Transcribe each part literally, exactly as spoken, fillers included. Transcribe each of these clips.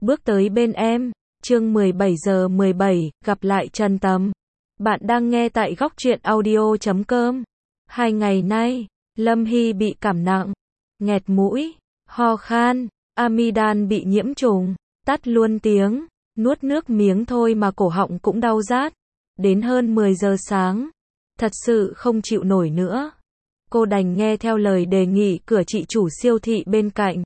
bước tới bên em. Chương mười bảy giờ mười bảy, gặp lại Trần Tầm. Bạn đang nghe tại góc truyện audio chấm com. Hai ngày nay, Lâm Hy bị cảm nặng, nghẹt mũi, ho khan, amidan bị nhiễm trùng, tắt luôn tiếng, nuốt nước miếng thôi mà cổ họng cũng đau rát. Đến hơn mười giờ sáng, thật sự không chịu nổi nữa. Cô đành nghe theo lời đề nghị của chị chủ siêu thị bên cạnh,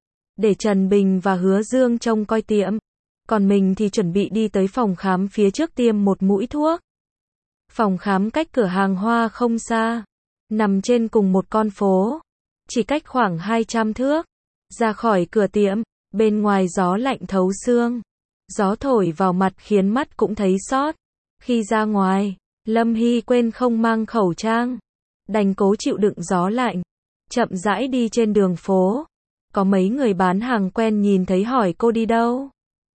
để Trần Bình và Hứa Dương trông coi tiệm. Còn mình thì chuẩn bị đi tới phòng khám phía trước tiêm một mũi thuốc. Phòng khám cách cửa hàng hoa không xa, nằm trên cùng một con phố, chỉ cách khoảng hai trăm thước. Ra khỏi cửa tiệm, bên ngoài gió lạnh thấu xương, gió thổi vào mặt khiến mắt cũng thấy xót. Khi ra ngoài, Lâm Hy quên không mang khẩu trang, đành cố chịu đựng gió lạnh, chậm rãi đi trên đường phố. Có mấy người bán hàng quen nhìn thấy hỏi cô đi đâu.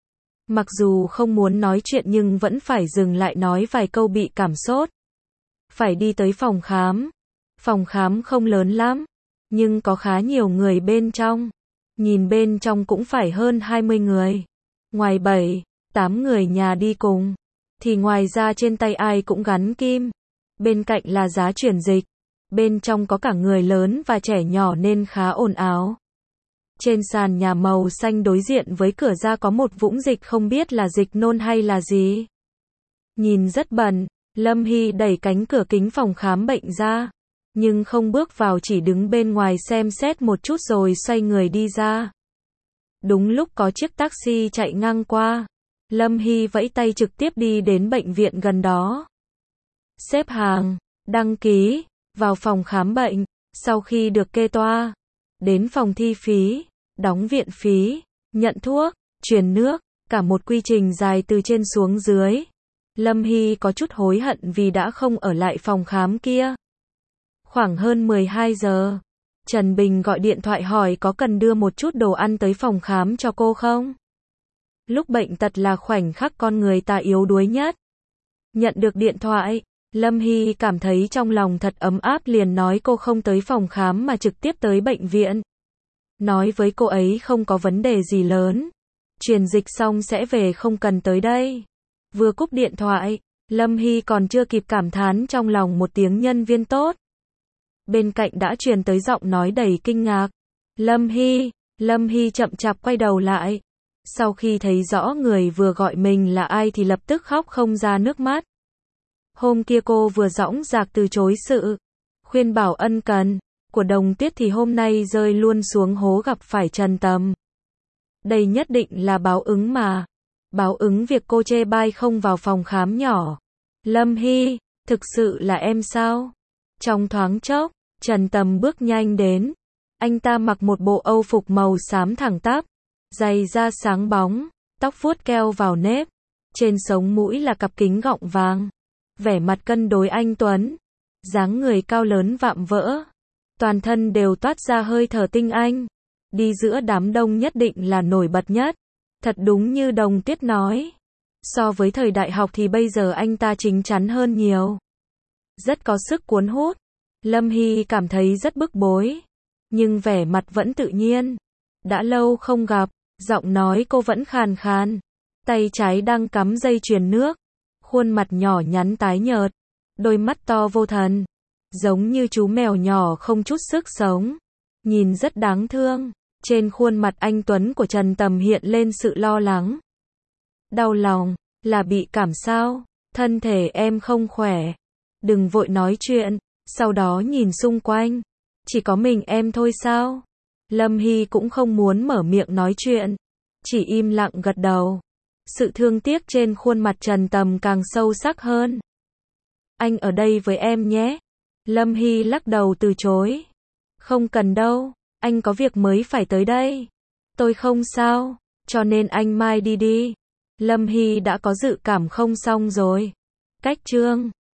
Mặc dù không muốn nói chuyện nhưng vẫn phải dừng lại nói vài câu bị cảm sốt. Phải đi tới phòng khám. Phòng khám không lớn lắm, nhưng có khá nhiều người bên trong. Nhìn bên trong cũng phải hơn hai mươi người. Ngoài bảy, tám người nhà đi cùng, thì ngoài ra trên tay ai cũng gắn kim. Bên cạnh là giá chuyển dịch. Bên trong có cả người lớn và trẻ nhỏ nên khá ồn ào. Trên sàn nhà màu xanh đối diện với cửa ra có một vũng dịch không biết là dịch nôn hay là gì. Nhìn rất bẩn, Lâm Hy đẩy cánh cửa kính phòng khám bệnh ra, nhưng không bước vào, chỉ đứng bên ngoài xem xét một chút rồi xoay người đi ra. Đúng lúc có chiếc taxi chạy ngang qua, Lâm Hy vẫy tay trực tiếp đi đến bệnh viện gần đó. Xếp hàng, đăng ký, vào phòng khám bệnh, sau khi được kê toa, đến phòng thi phí, đóng viện phí, nhận thuốc, truyền nước, cả một quy trình dài từ trên xuống dưới. Lâm Hy có chút hối hận vì đã không ở lại phòng khám kia. Khoảng hơn mười hai giờ, Trần Bình gọi điện thoại hỏi có cần đưa một chút đồ ăn tới phòng khám cho cô không? Lúc bệnh tật là khoảnh khắc con người ta yếu đuối nhất. Nhận được điện thoại, Lâm Hy cảm thấy trong lòng thật ấm áp, liền nói cô không tới phòng khám mà trực tiếp tới bệnh viện. Nói với cô ấy không có vấn đề gì lớn, truyền dịch xong sẽ về, không cần tới đây. Vừa cúp điện thoại, Lâm Hy còn chưa kịp cảm thán trong lòng một tiếng nhân viên tốt, bên cạnh đã truyền tới giọng nói đầy kinh ngạc. Lâm Hy, Lâm Hy chậm chạp quay đầu lại. Sau khi thấy rõ người vừa gọi mình là ai thì lập tức khóc không ra nước mắt. Hôm kia cô vừa dõng dạc từ chối sự khuyên bảo ân cần của Đồng Tuyết thì hôm nay rơi luôn xuống hố gặp phải Trần Tầm. Đây nhất định là báo ứng mà. Báo ứng việc cô chê bai không vào phòng khám nhỏ. Lâm Hy, thực sự là em sao? Trong thoáng chốc, Trần Tầm bước nhanh đến. Anh ta mặc một bộ âu phục màu xám thẳng tắp, giày da sáng bóng, tóc vuốt keo vào nếp, trên sống mũi là cặp kính gọng vàng. Vẻ mặt cân đối anh tuấn, dáng người cao lớn vạm vỡ, toàn thân đều toát ra hơi thở tinh anh, đi giữa đám đông nhất định là nổi bật nhất. Thật đúng như Đồng Tuyết nói, so với thời đại học thì bây giờ anh ta chín chắn hơn nhiều, rất có sức cuốn hút. Lâm Hy cảm thấy rất bức bối, nhưng vẻ mặt vẫn tự nhiên. Đã lâu không gặp, giọng nói cô vẫn khàn khàn, tay trái đang cắm dây chuyền nước, khuôn mặt nhỏ nhắn tái nhợt, đôi mắt to vô thần, giống như chú mèo nhỏ không chút sức sống, nhìn rất đáng thương. Trên khuôn mặt anh tuấn của Trần Tầm hiện lên sự lo lắng. Đau lòng, là bị cảm sao? Thân thể em không khỏe. Đừng vội nói chuyện. Sau đó nhìn xung quanh, chỉ có mình em thôi sao? Lâm Hy cũng không muốn mở miệng nói chuyện, chỉ im lặng gật đầu. Sự thương tiếc trên khuôn mặt Trần Tầm càng sâu sắc hơn. Anh ở đây với em nhé. Lâm Hy lắc đầu từ chối. Không cần đâu, anh có việc mới phải tới đây. Tôi không sao, cho nên anh mai đi đi. Lâm Hy đã có dự cảm không xong rồi. Cách chương